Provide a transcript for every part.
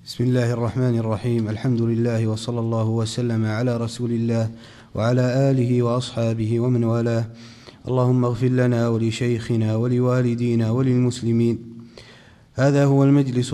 بسم الله الرحمن الرحيم. الحمد لله وصلى الله وسلم على رسول الله وعلى آله وأصحابه ومن والاه. اللهم اغفر لنا ولشيخنا ولوالدينا وللمسلمين. هذا هو المجلس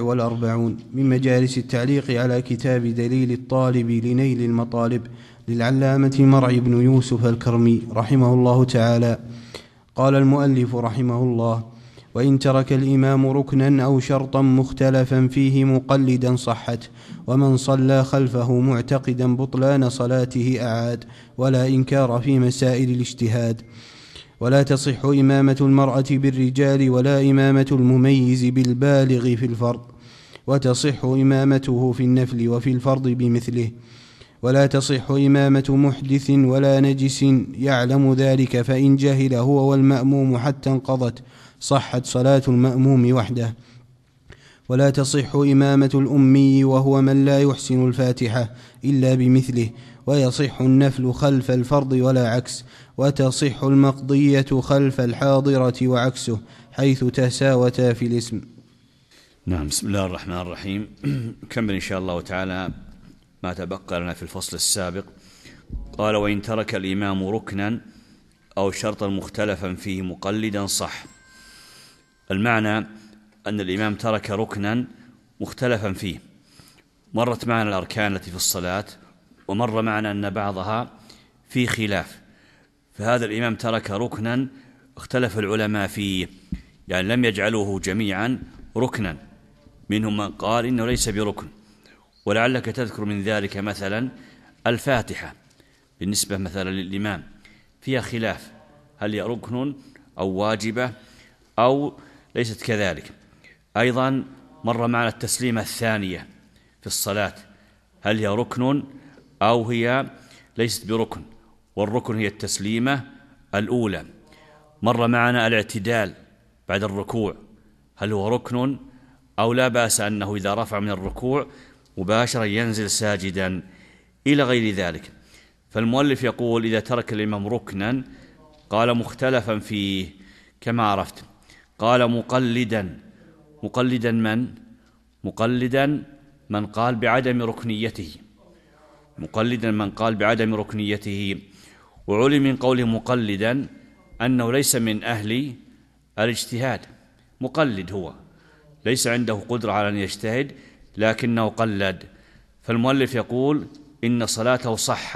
44 من مجالس التعليق على كتاب دليل الطالب لنيل المطالب للعلامة مرعي بن يوسف الكرمي رحمه الله تعالى. قال المؤلف رحمه الله: وإن ترك الإمام ركنا أو شرطا مختلفا فيه مقلدا صحت، ومن صلى خلفه معتقدا بطلان صلاته أعاد، ولا إنكار في مسائل الاجتهاد. ولا تصح إمامة المرأة بالرجال ولا إمامة المميز بالبالغ في الفرض، وتصح إمامته في النفل وفي الفرض بمثله. ولا تصح إمامة محدث ولا نجس يعلم ذلك، فإن جهل هو والمأموم حتى انقضت صحت صلاة المأموم وحده. ولا تصح إمامة الأمي وهو من لا يحسن الفاتحة إلا بمثله، ويصح النفل خلف الفرض ولا عكس، وتصح المقضية خلف الحاضرة وعكسه حيث تساوتا في الاسم. نعم. بسم الله الرحمن الرحيم. نكمل إن شاء الله تعالى ما تبقى لنا في الفصل السابق. قال: وإن ترك الإمام ركنا أو شرطا مختلفا فيه مقلدا صح. المعنى أن الإمام ترك ركنا مختلفا فيه. مرت معنا الأركان التي في الصلاة، ومر معنا أن بعضها في خلاف، فهذا الإمام ترك ركنا اختلف العلماء فيه، يعني لم يجعلوه جميعا ركنا، منهم من قال إنه ليس بركن. ولعلك تذكر من ذلك مثلا الفاتحة بالنسبة مثلا للإمام فيها خلاف، هل هي ركن أو واجبة أو ليست كذلك. أيضا مر معنا التسليمة الثانية في الصلاة، هل هي ركن أو هي ليست بركن، والركن هي التسليمة الأولى. مر معنا الاعتدال بعد الركوع، هل هو ركن أو لا بأس أنه إذا رفع من الركوع مباشرة ينزل ساجدا إلى غير ذلك. فالمؤلف يقول: إذا ترك الإمام ركنا، قال مختلفا فيه كما عرفت، قال مقلدا من؟ مقلدا من قال بعدم ركنيته، مقلدا من قال بعدم ركنيته. وعلم من قوله مقلدا أنه ليس من أهل الاجتهاد، مقلد هو ليس عنده قدرة على أن يجتهد لكنه قلد. فالمؤلف يقول إن صلاته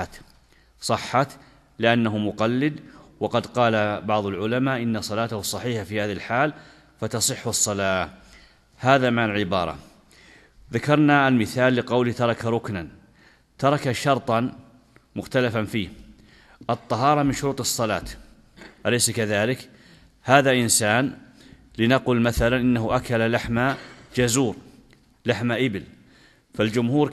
صحت لأنه مقلد، وقد قال بعض العلماء إن صلاته صحيحة في هذه الحال فتصح الصلاة. هذا معنى العبارة. ذكرنا المثال لقول ترك ركنا، ترك شرطا مختلفا فيه. الطهارة من شروط الصلاة، أليس كذلك؟ هذا إنسان لنقل مثلا إنه أكل لحم جزور، لحم إبل، فالجمهور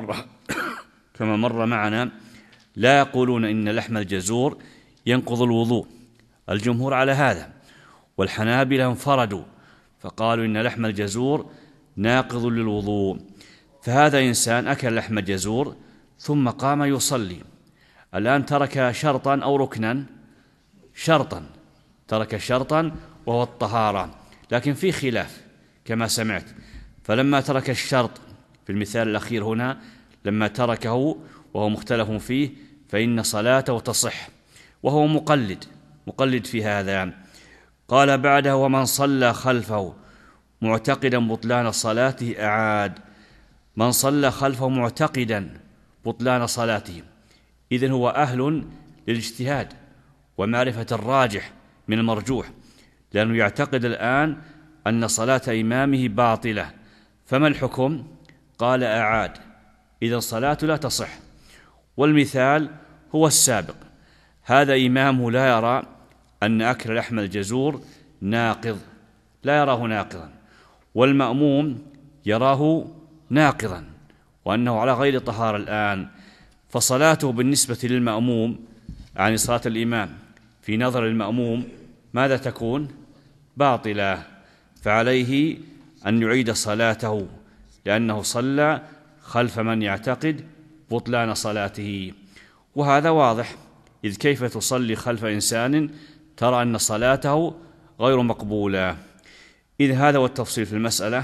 كما مر معنا لا يقولون إن لحم الجزور ينقض الوضوء، الجمهور على هذا. والحنابلة انفردوا فقالوا إن لحم الجزور ناقض للوضوء. فهذا إنسان أكل لحم جزور ثم قام يصلي، الآن ترك شرطا أو ركنا؟ شرطا، ترك شرطا وهو الطهارة، لكن في خلاف كما سمعت. فلما ترك الشرط في المثال الأخير هنا، لما تركه وهو مختلف فيه، فإن صلاته تصح، وهو مقلد في هذا. قال بعده: ومن صلى خلفه معتقدا بطلان صلاته أعاد. من صلى خلفه معتقدا بطلان صلاته، إذن هو أهل للاجتهاد ومعرفة الراجح من المرجوح، لأنه يعتقد الآن أن صلاة إمامه باطلة. فما الحكم؟ قال أعاد، إذن صلاته لا تصح. والمثال هو السابق، هذا إمامه لا يرى أن أكل لحم الجزور ناقض، لا يراه ناقضا، والمأموم يراه ناقضا وأنه على غير طهارة الآن. فصلاته بالنسبة للمأموم، يعني صلاة الإمام في نظر المأموم، ماذا تكون؟ باطلة. فعليه أن يعيد صلاته لأنه صلى خلف من يعتقد بطلان صلاته. وهذا واضح، إذ كيف تصلي خلف إنسان ترى أن صلاته غير مقبولة؟ إذ هذا هو التفصيل في المسألة.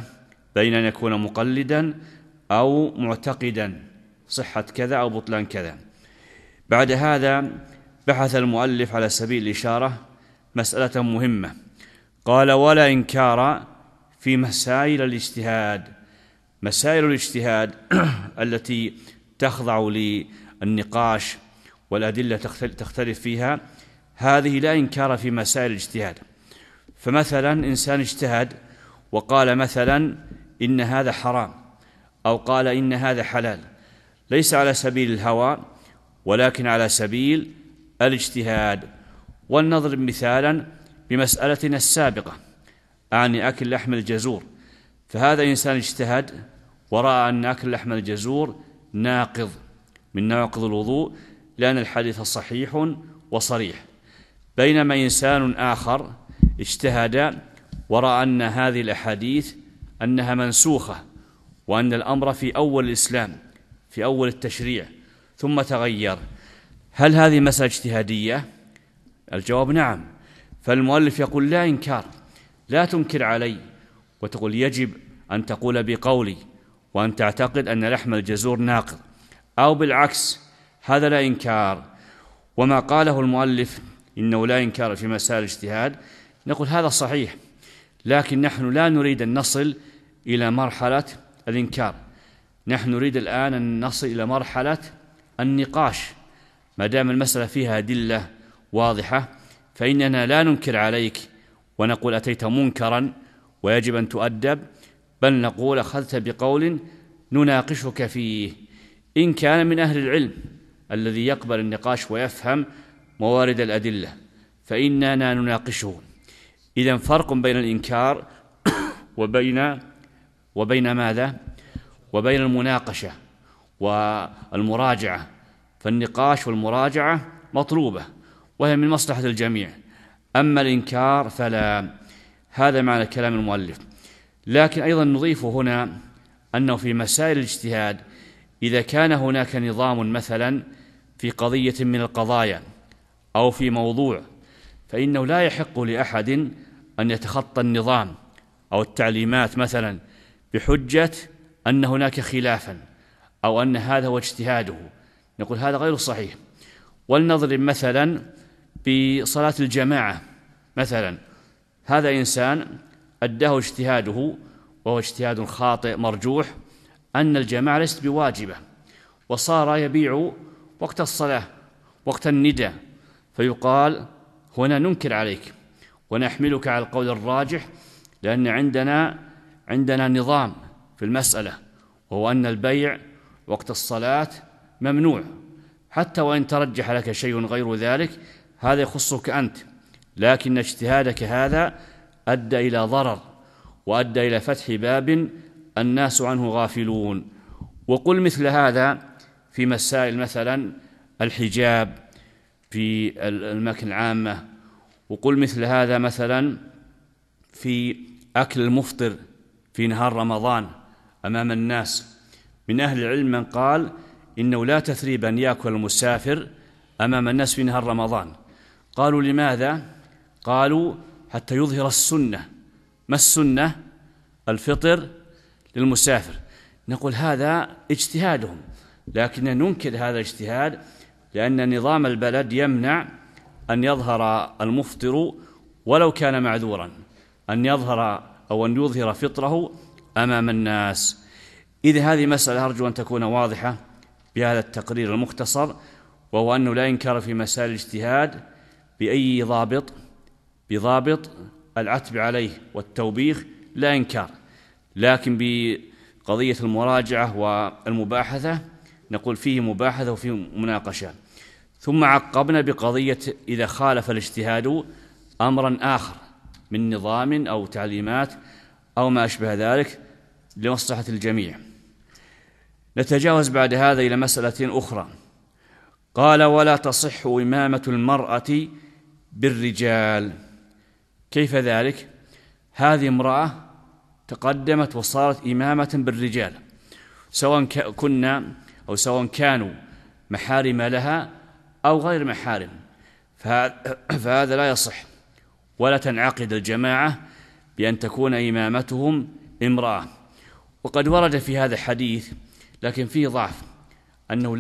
بين أن يكون مقلدا أو معتقدا صحة كذا أو بطلان كذا. بعد هذا بحث المؤلف على سبيل الإشارة مسألة مهمة، قال: ولا إنكار في مسائل الاجتهاد. مسائل الاجتهاد التي تخضع للنقاش والأدلة تختلف فيها، هذه لا إنكار في مسائل الاجتهاد. فمثلا إنسان اجتهد وقال مثلا إن هذا حرام، أو قال إن هذا حلال، ليس على سبيل الهوى ولكن على سبيل الاجتهاد. ولنضرب مثالا بمسألتنا السابقة عن أكل لحم الجزور. فهذا إنسان اجتهد ورأى أن أكل لحم الجزور ناقض من نواقض الوضوء، لأن الحديث صحيح وصريح. بينما إنسان آخر اجتهد ورأى أن هذه الأحاديث أنها منسوخة، وأن الأمر في أول الإسلام، في أول التشريع، ثم تغير. هل هذه مسألة اجتهادية؟ الجواب نعم. فالمؤلف يقول: لا إنكار، لا تنكر علي وتقول يجب أن تقول بقولي وأن تعتقد أن لحم الجزور ناقض، أو بالعكس، هذا لا إنكار. وما قاله المؤلف إنه لا إنكار في مسائل الاجتهاد، نقول هذا صحيح، لكن نحن لا نريد أن نصل إلى مرحلة الإنكار. نحن نريد الآن أن نصل إلى مرحلة النقاش. ما دام المسألة فيها أدلة واضحة فإننا لا ننكر عليك ونقول أتيت منكرا ويجب أن تؤدب، بل نقول أخذت بقول نناقشك فيه، إن كان من أهل العلم الذي يقبل النقاش ويفهم موارد الأدلة فإننا نناقشه. إذن فرق بين الإنكار وبين ماذا؟ وبين المناقشة والمراجعة. فالنقاش والمراجعة مطلوبة وهي من مصلحة الجميع، أما الإنكار فلا. هذا معنى كلام المؤلف. لكن أيضا نضيف هنا أنه في مسائل الاجتهاد إذا كان هناك نظام مثلا في قضية من القضايا أو في موضوع، فإنه لا يحق لأحد أن يتخطى النظام أو التعليمات مثلا بحجة أن هناك خلافا أو أن هذا هو اجتهاده. نقول هذا غير صحيح. ولنضرب مثلا بصلاة الجماعة مثلا، هذا إنسان أداه اجتهاده وهو اجتهاد خاطئ مرجوح أن الجماعة ليست بواجبة، وصار يبيع وقت الصلاة وقت النداء، فيقال هنا ننكر عليك ونحملك على القول الراجح، لأن عندنا نظام في المسألة، وهو أن البيع وقت الصلاة ممنوع، حتى وإن ترجح لك شيء غير ذلك هذا يخصك أنت، لكن اجتهادك هذا أدى إلى ضرر وأدى إلى فتح باب الناس عنه غافلون. وقل مثل هذا في مسائل مثلا الحجاب في الأماكن العامة، وقل مثل هذا مثلا في أكل المفطر في نهار رمضان أمام الناس. من أهل العلم من قال إنه لا تثريب أن يأكل المسافر أمام الناس في نهار رمضان. قالوا لماذا؟ قالوا حتى يظهر السنة. ما السنة؟ الفطر للمسافر. نقول هذا اجتهادهم، لكن ننكر هذا الاجتهاد لأن نظام البلد يمنع أن يظهر المفطر ولو كان معذورا، أن يظهر أو أن يظهر فطره أمام الناس. إذا هذه مسألة أرجو أن تكون واضحة بهذا التقرير المختصر، وهو أنه لا إنكار في مسائل الاجتهاد بأي ضابط، بضابط العتب عليه والتوبيخ لا إنكار، لكن بقضية المراجعة والمباحثة نقول فيه مباحثة وفيه مناقشة. ثم عقبنا بقضية إذا خالف الاجتهاد أمرا آخر من نظام أو تعليمات أو ما أشبه ذلك لمصلحة الجميع. نتجاوز بعد هذا إلى مسألة أخرى. قال: ولا تصح إمامة المرأة بالرجال. كيف ذلك؟ هذه امرأة تقدمت وصارت إمامة بالرجال، سواء كنا أو سواء كانوا محارم لها أو غير محارم، فهذا لا يصح، ولا تنعقد الجماعة بأن تكون إمامتهم امرأة. وقد ورد في هذا الحديث لكن فيه ضعف، أنه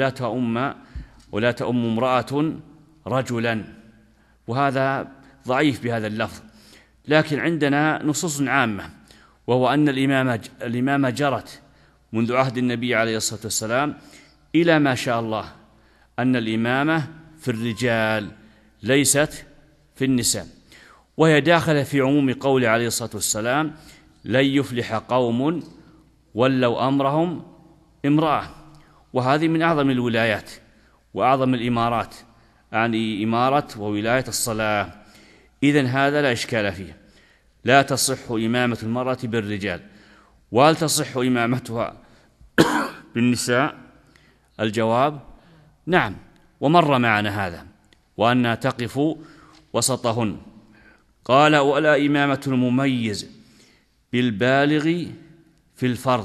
لا تؤم امرأة رجلا، وهذا ضعيف بهذا اللفظ. لكن عندنا نصوص عامة، وهو أن الإمامة جرت منذ عهد النبي عليه الصلاة والسلام إلى ما شاء الله، أن الإمامة في الرجال ليست في النساء، وهي داخلة في عموم قوله عليه الصلاة والسلام: لن يفلح قوم ولوا أمرهم امرأة. وهذه من أعظم الولايات وأعظم الإمارات، يعني إمارة وولاية الصلاة. إذن هذا لا إشكال فيه، لا تصح إمامة المرأة بالرجال. وهل تصح إمامتها بالنساء؟ الجواب نعم، ومر معنا هذا، وأنها تقف وسطهن. قال: ولا إمامة المميز بالبالغ في الفرض.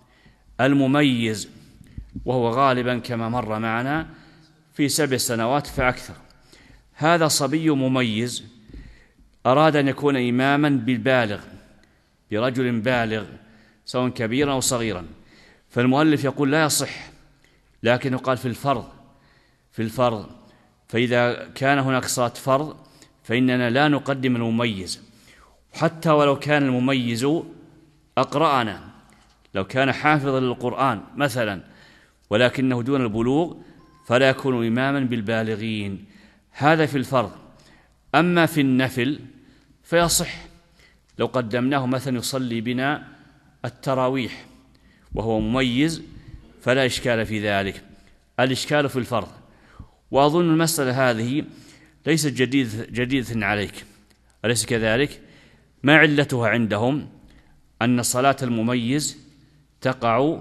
المميز وهو غالبا كما مر معنا في 7 سنوات فأكثر، هذا صبي مميز أراد أن يكون إماما بالبالغ، برجل بالغ سواء كبيرا أو صغيرا، فالمؤلف يقول لا يصح، لكنه قال في الفرض. فإذا كان هناك صلاة فرض فإننا لا نقدم المميز، حتى ولو كان المميز أقرأنا، لو كان حافظا للقرآن مثلا ولكنه دون البلوغ فلا يكون إماما بالبالغين. هذا في الفرض. أما في النفل فيصح، لو قدمناه مثلا يصلي بنا التراويح وهو مميز فلا إشكال في ذلك، الإشكال في الفرض. وأظن المسألة هذه ليست جديدة عليك، أليس كذلك؟ ما علتها عندهم؟ أن صلاة المميز تقع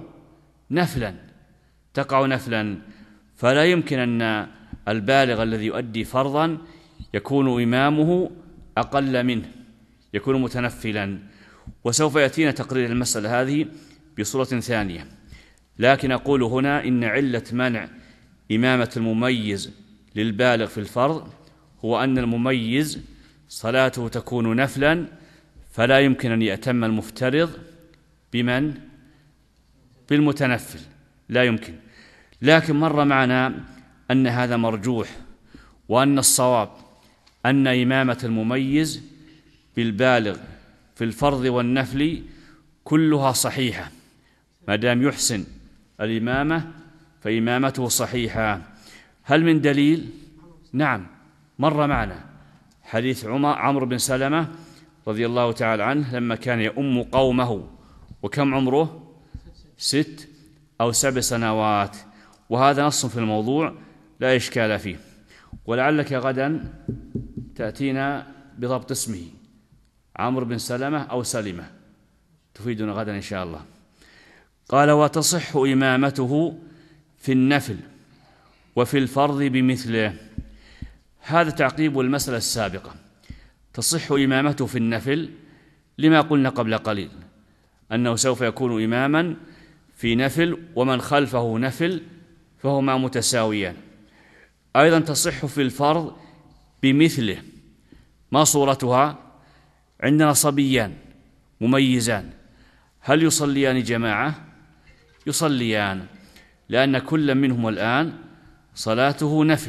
نفلا، فلا يمكن أن البالغ الذي يؤدي فرضا يكون إمامه أقل منه، يكون متنفلا. وسوف يأتينا تقرير المسألة هذه بصورة ثانية. لكن أقول هنا إن علة منع إمامة المميز للبالغ في الفرض هو أن المميز صلاته تكون نفلا، فلا يمكن أن يأتم المفترض بالمتنفل، لا يمكن. لكن مر معنا أن هذا مرجوح، وأن الصواب أن إمامة المميز بالبالغ في الفرض والنفل كلها صحيحة، ما دام يحسن الإمامة فإمامته صحيحة. هل من دليل؟ نعم، مر معنا حديث عمرو بن سلمة رضي الله تعالى عنه لما كان يؤم قومه، وكم عمره؟ 6 أو 7 سنوات، وهذا نص في الموضوع لا إشكال فيه. ولعلك غدا تأتينا بضبط اسمه، عمرو بن سلمة أو سلمة، تفيدنا غدا إن شاء الله. قال: وتصح إمامته في النفل وفي الفرض بمثله. هذا تعقيب المسألة السابقة. تصح إمامته في النفل لما قلنا قبل قليل، أنه سوف يكون إماما في نفل ومن خلفه نفل فهما متساويان. أيضا تصح في الفرض بمثله. ما صورتها؟ عندنا صبيان مميزان، هل يصليان جماعة؟ يصليان، لأن كل منهم الآن صلاته نفل،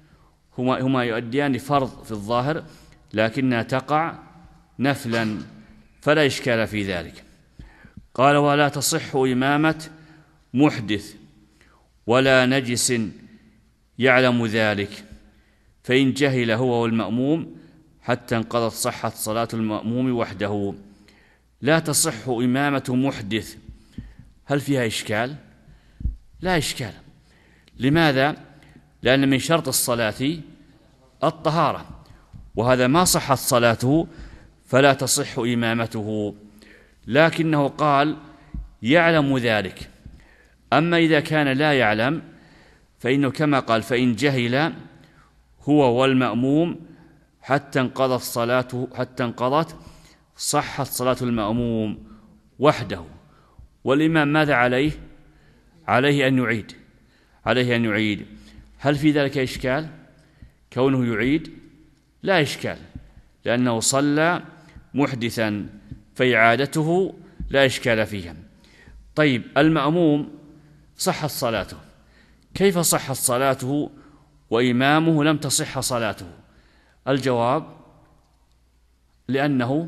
هما يؤديان فرض في الظاهر لكنها تقع نفلا، فلا إشكال في ذلك. قال: ولا تصح إمامة محدث ولا نجس يعلم ذلك، فإن جهل هو والمأموم حتى انقضت صحت صلاة المأموم وحده. لا تصح إمامة محدث. هل فيها إشكال؟ لا إشكال. لماذا؟ لأن من شرط الصلاة الطهارة، وهذا ما صحت صلاته فلا تصح إمامته. لكنه قال يعلم ذلك. أما إذا كان لا يعلم فإنه كما قال: فإن جهل هو والمأموم حتى انقضت صحت صلاة المأموم وحده. والإمام ماذا عليه؟ عليه أن يعيد. هل في ذلك إشكال كونه يعيد؟ لا إشكال، لأنه صلى محدثا فإعادته لا إشكال فيها. طيب المأموم صحت صلاته، كيف صحت صلاته وإمامه لم تصح صلاته؟ الجواب لأنه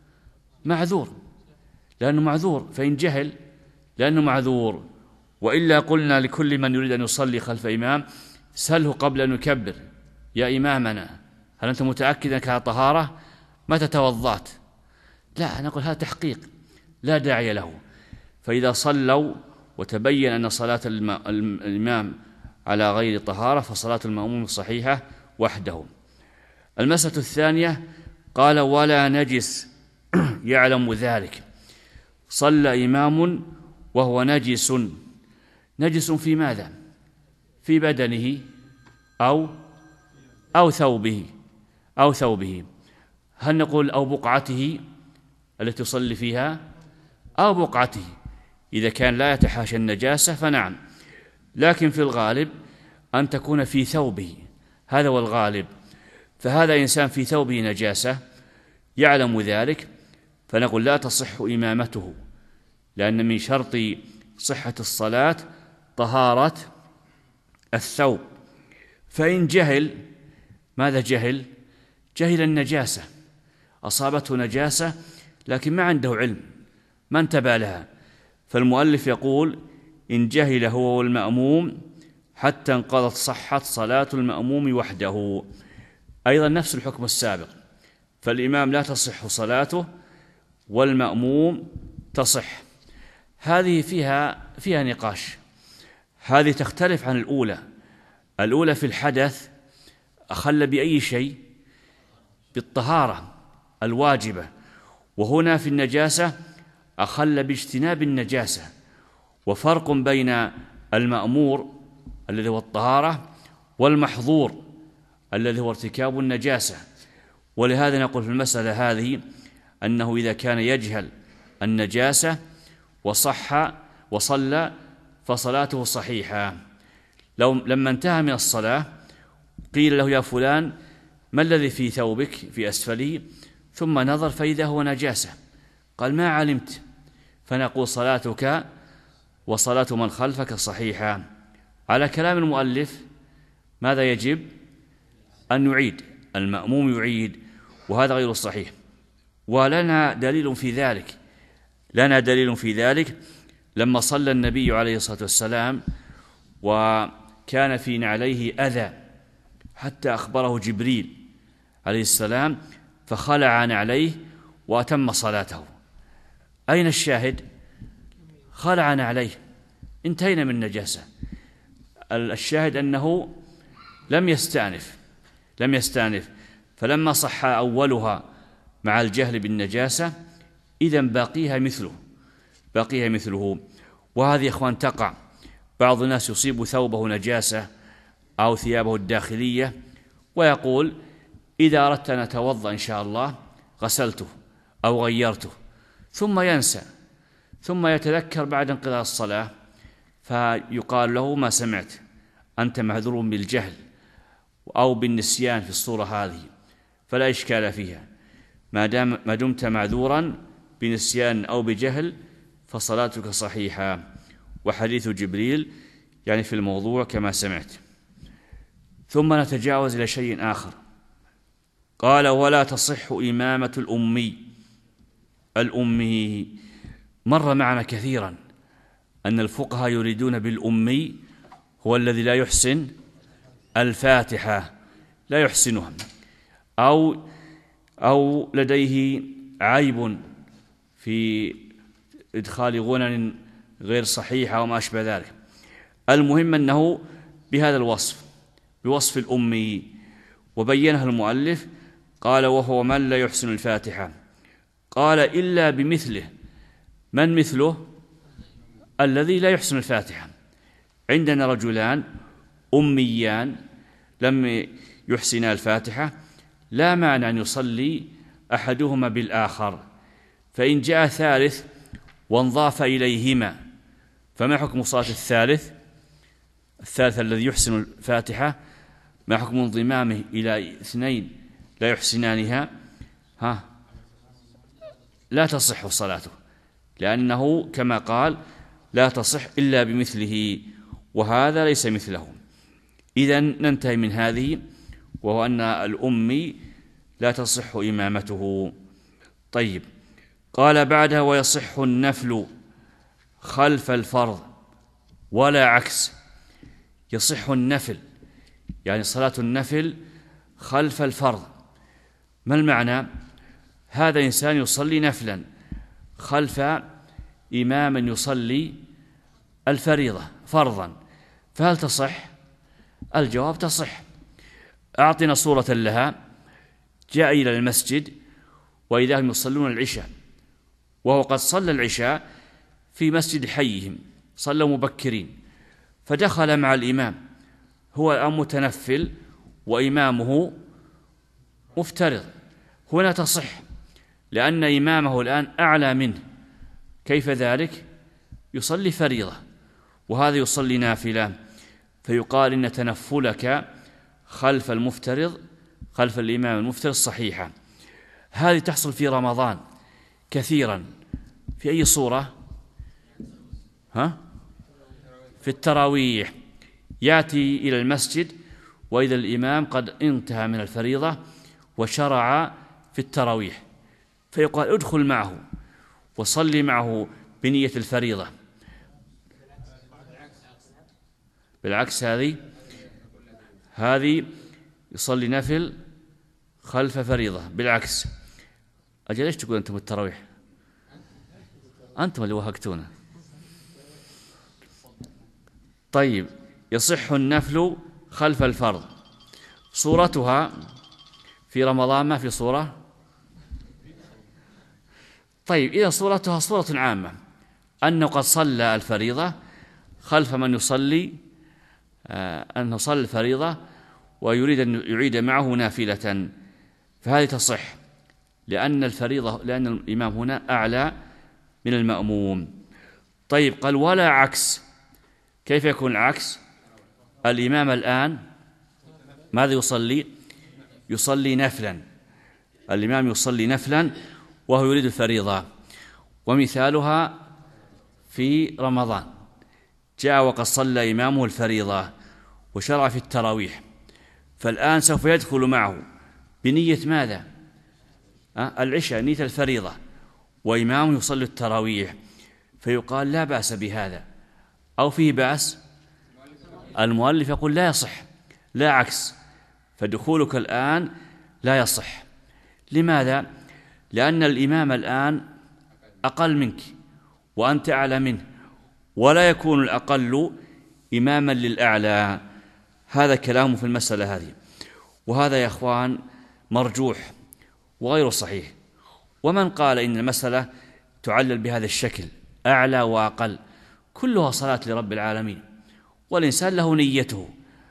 معذور، فإن جهل لأنه معذور. وإلا قلنا لكل من يريد أن يصلي خلف إمام سله قبل أن يكبر: يا إمامنا هل أنت متأكد أنك على طهارة؟ متى توضأت؟ لا، نقول هذا تحقيق لا داعي له. فإذا صلوا وتبين أن صلاة الإمام على غير طهارة فصلاة المأموم صحيحة وحده. المسألة الثانية قال: ولا نجس يعلم ذلك. صلى إمام وهو نجس في ماذا؟ في بدنه أو ثوبه. هل نقول أو بقعته التي يصلي فيها أو بقعته؟ إذا كان لا يتحاشى النجاسة فنعم، لكن في الغالب أن تكون في ثوبه، هذا هو الغالب. فهذا إنسان في ثوبه نجاسة يعلم ذلك، فنقول لا تصح إمامته، لأن من شرط صحة الصلاة طهارة الثوب. فإن جهل، ماذا جهل؟ جهل النجاسة، أصابته نجاسة لكن ما عنده علم، ما انتبه لها. فالمؤلف يقول: إن جهل هو والمأموم حتى انقضت صحت صلاة المأموم وحده. أيضا نفس الحكم السابق، فالإمام لا تصح صلاته والمأموم تصح. هذه فيها نقاش. هذه تختلف عن الأولى في الحدث أخل بأي شيء؟ بالطهارة الواجبة، وهنا في النجاسة أخل باجتناب النجاسة. وفرق بين المأمور الذي هو الطهارة والمحظور الذي هو ارتكاب النجاسة. ولهذا نقول في المسألة هذه أنه إذا كان يجهل النجاسة وصح وصلى فصلاته صحيحة. لما انتهى من الصلاة قيل له: يا فلان ما الذي في ثوبك في أسفله؟ ثم نظر فإذا هو نجاسة، قال: ما علمت. فنقول: صلاتك وصلاة من خلفك صحيحة. على كلام المؤلف ماذا يجب؟ أن يعيد، المأموم يعيد، وهذا غير صحيح. ولنا دليل في ذلك لما صلى النبي عليه الصلاة والسلام وكان في نعليه أذى حتى أخبره جبريل عليه السلام فخلع نعليه وأتم صلاته. أين الشاهد؟ خلع نعليه، انتهينا من النجاسة. الشاهد أنه لم يستأنف، فلما صح أولها مع الجهل بالنجاسة إذن باقيها مثله. وهذه يا إخوان تقع. بعض الناس يصيب ثوبه نجاسة أو ثيابه الداخلية ويقول: إذا أردت أن أتوضأ إن شاء الله غسلته أو غيرته، ثم ينسى، ثم يتذكر بعد انقضاء الصلاة، فيقال له: ما سمعت، أنت معذور بالجهل أو بالنسيان في الصورة هذه، فلا إشكال فيها. ما دمت معذورا بنسيان أو بجهل فصلاتك صحيحة. وحديث جبريل يعني في الموضوع كما سمعت. ثم نتجاوز إلى شيء آخر. قال: ولا تصح إمامة الأمي. مر معنا كثيرا أن الفقهاء يريدون بالأمي هو الذي لا يحسن الفاتحة، لا يحسنها، أو لديه عيب في إدخال غنن غير صحيحة وما أشبه ذلك. المهم أنه بهذا الوصف، بوصف الأمي، وبينها المؤلف. قال: وهو من لا يحسن الفاتحة. قال: إلا بمثله. من مثله؟ الذي لا يحسن الفاتحة. عندنا رجلان أميان لم يحسنا الفاتحة، لا مانع أن يصلي أحدهما بالآخر، فإن جاء ثالث وانضاف إليهما فما حكم صلاة الثالث الذي يحسن الفاتحة؟ ما حكم انضمامه إلى اثنين لا يحسنانها؟ لا تصح صلاته، لأنه كما قال: لا تصح إلا بمثله، وهذا ليس مثله. إذن ننتهي من هذه، وهو أن الأمي لا تصح إمامته. طيب، قال بعدها: ويصح النفل خلف الفرض ولا عكس. يصح النفل يعني صلاة النفل خلف الفرض. ما المعنى؟ هذا إنسان يصلي نفلا خلف إمام يصلي الفريضة فرضا، فهل تصح؟ الجواب: تصح. أعطنا صورة لها. جاء إلى المسجد وإذا هم يصلون العشاء، وهو قد صلى العشاء في مسجد حيهم، صلوا مبكرين، فدخل مع الإمام، هو الآن متنفل وإمامه مفترض. هنا تصح لأن إمامه الآن أعلى منه. كيف ذلك؟ يصلي فريضة وهذا يصلي نافلة، فيقال إن تنفلك خلف المفترض، خلف الإمام المفترض، صحيحة. هذه تحصل في رمضان كثيرا. في أي صورة؟ في التراويح. يأتي إلى المسجد وإذا الإمام قد انتهى من الفريضة وشرع في التراويح، فيقال: ادخل معه وصلي معه بنية الفريضة. بالعكس، هذه يصلي نفل خلف فريضة بالعكس. أجل ليش تقول أنتم التراويح؟ أنتم اللي وهقتونا. طيب، يصح النفل خلف الفرض. صورتها في رمضان ما في صورة. طيب، إذا صورتها صورة عامة أنه قد صلى الفريضة خلف من يصلي، أنه صلى الفريضة ويريد أن يعيد معه نافلة، فهذه تصح لأن الإمام هنا أعلى من المأموم. طيب، قال: ولا عكس. كيف يكون العكس؟ الإمام الآن ماذا يصلي؟ يصلي نفلا. الإمام يصلي نفلا وهو يريد الفريضة. ومثالها في رمضان، جاء وقد صلى إمامه الفريضة وشرع في التراويح، فالآن سوف يدخل معه بنية ماذا؟ العشاء، نية الفريضة، وإمامه يصلي التراويح، فيقال: لا بأس بهذا، أو فيه بأس؟ المؤلف يقول: لا يصح، لا عكس، فدخولك الآن لا يصح. لماذا؟ لأن الإمام الآن أقل منك وأنت أعلى منه، ولا يكون الأقل إماما للأعلى. هذا كلامه في المسألة هذه، وهذا يا أخوان مرجوح وغير صحيح. ومن قال إن المسألة تعلل بهذا الشكل، أعلى وأقل، كلها صلاة لرب العالمين، والإنسان له نيته،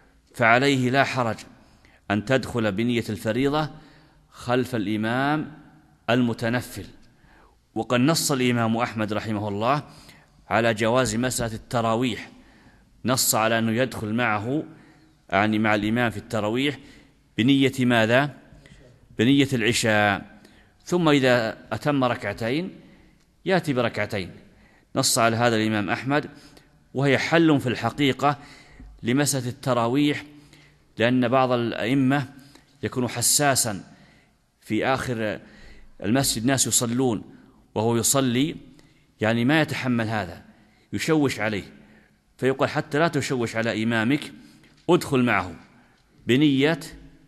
فعليه لا حرج أن تدخل بنية الفريضة خلف الإمام المتنفل. وقد نص الإمام أحمد رحمه الله على جواز مسألة التراويح، نص على أنه يدخل معه، يعني مع الإمام في التراويح، بنية ماذا؟ بنية العشاء، ثم إذا أتم ركعتين يأتي بركعتين. نص على هذا الإمام أحمد، وهي حل في الحقيقة لمسألة التراويح، لأن بعض الأئمة يكون حساسا في آخر المسجد، ناس يصلون وهو يصلي، يعني ما يتحمل هذا، يشوش عليه، فيقول: حتى لا تشوش على إمامك، ادخل معه بنية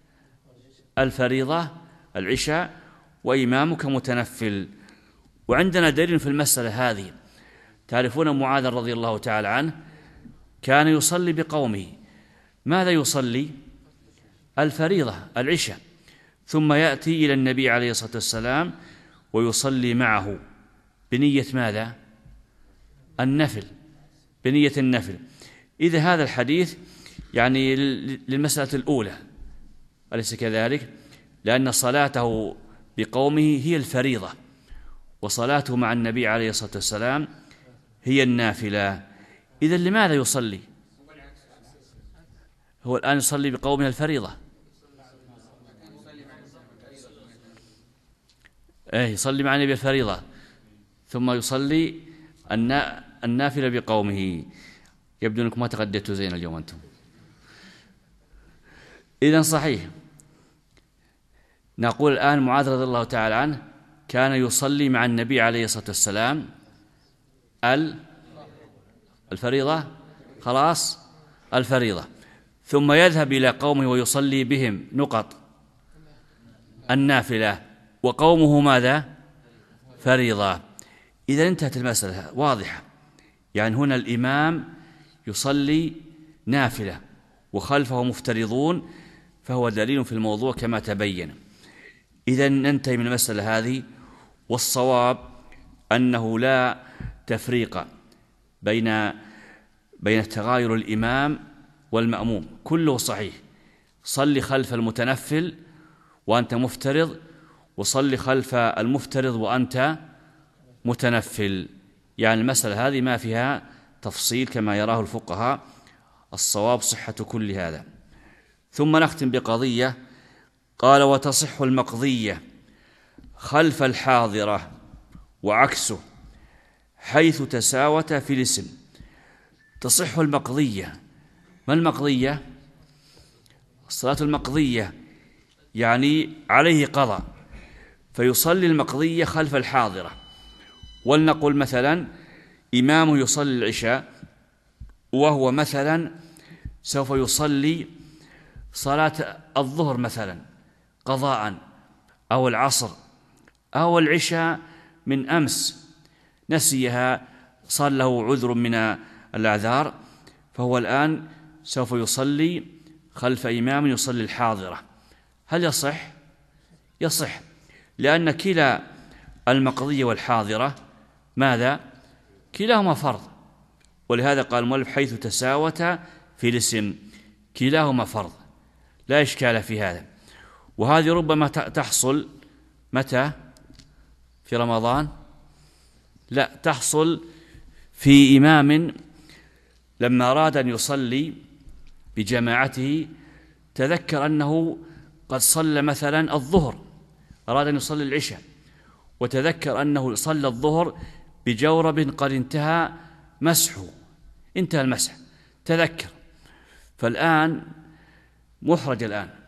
الفريضة العشاء وإمامك متنفل. وعندنا دليل في المسألة هذه. تعرفون معاذ رضي الله تعالى عنه كان يصلي بقومه. ماذا يصلي؟ الفريضة العشاء، ثم يأتي إلى النبي عليه الصلاة والسلام ويصلي معه بنية ماذا؟ النفل، بنية النفل. إذا هذا الحديث يعني للمسألة الأولى، أليس كذلك؟ لأن صلاته بقومه هي الفريضة، وصلاته مع النبي عليه الصلاة والسلام هي النافلة. إذن لماذا يصلي؟ هو الآن يصلي بقومه الفريضة، يصلي مع النبي الفريضة، ثم يصلي النافلة بقومه. يبدو أنكم ما تغديتوا زين اليوم أنتم. إذن صحيح، نقول الآن معاذ رضي الله تعالى عنه كان يصلي مع النبي عليه الصلاة والسلام الفريضة، خلاص الفريضة، ثم يذهب إلى قومه ويصلي بهم نقط النافلة، وقومه ماذا؟ فريضة. إذا انتهت المسألة واضحة، يعني هنا الإمام يصلي نافلة وخلفه مفترضون، فهو دليل في الموضوع كما تبين. إذا ننتهي من المسألة هذه، والصواب أنه لا تفريق بين تغاير الإمام والمأموم، كله صحيح. صلي خلف المتنفل وأنت مفترض، وصلي خلف المفترض وأنت متنفل، يعني المسألة هذه ما فيها تفصيل كما يراه الفقهاء. الصواب صحة كل هذا. ثم نختم بقضية، قال: وتصح المقضية خلف الحاضرة وعكسه حيث تساوت في الاسم. تصح المقضية. ما المقضية؟ الصلاة المقضية يعني عليه قضاء، فيصلي المقضية خلف الحاضرة. ولنقل مثلا إمامه يصلي العشاء، وهو مثلا سوف يصلي صلاة الظهر مثلا قضاء، أو العصر أو العشاء من أمس نسيها، صار له عذر من الأعذار، فهو الآن سوف يصلي خلف إمام يصلي الحاضرة. هل يصح؟ يصح، لأن كلا المقضية والحاضرة ماذا؟ كلاهما فرض، ولهذا قال المؤلف حيث تساوت في الاسم، كلاهما فرض، لا إشكال في هذا. وهذه ربما تحصل متى؟ في رمضان؟ لا، تحصل في إمام لما أراد أن يصلي بجماعته تذكر أنه قد صلى مثلا الظهر، أراد أن يصلي العشاء، وتذكر أنه صلى الظهر بجورب قد انتهى مسحه، انتهى المسح، تذكر، فالآن محرج،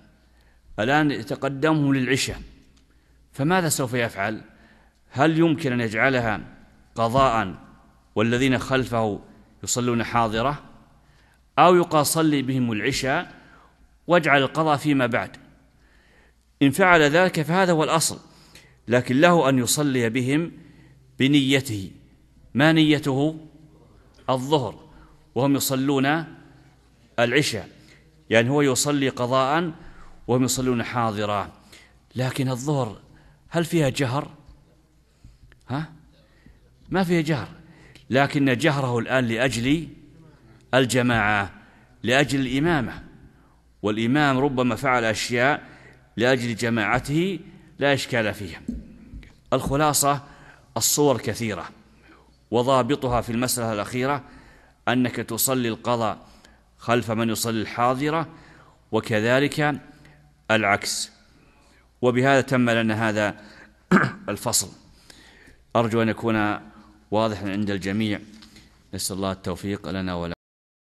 الآن يتقدمه للعشاء، فماذا سوف يفعل؟ هل يمكن أن يجعلها قضاء والذين خلفه يصلون حاضرة، أو يقال صلي بهم العشاء واجعل القضاء فيما بعد؟ إن فعل ذلك فهذا هو الأصل، لكن له أن يصلي بهم بنيته. ما نيته؟ الظهر، وهم يصلون العشاء، يعني هو يصلي قضاء وهم يصلون حاضرة. لكن الظهر هل فيها جهر؟ ما فيها جهر، لكن جهره الآن لأجل الجماعة، لأجل الإمامة، والإمام ربما فعل أشياء لأجل جماعته لا إشكال فيها. الخلاصة الصور كثيرة، وضابطها في المسألة الأخيرة أنك تصلي القضاء خلف من يصلي الحاضرة، وكذلك العكس. وبهذا تم لنا هذا الفصل، أرجو أن يكون واضحا عند الجميع. نسأل الله التوفيق لنا ولكم.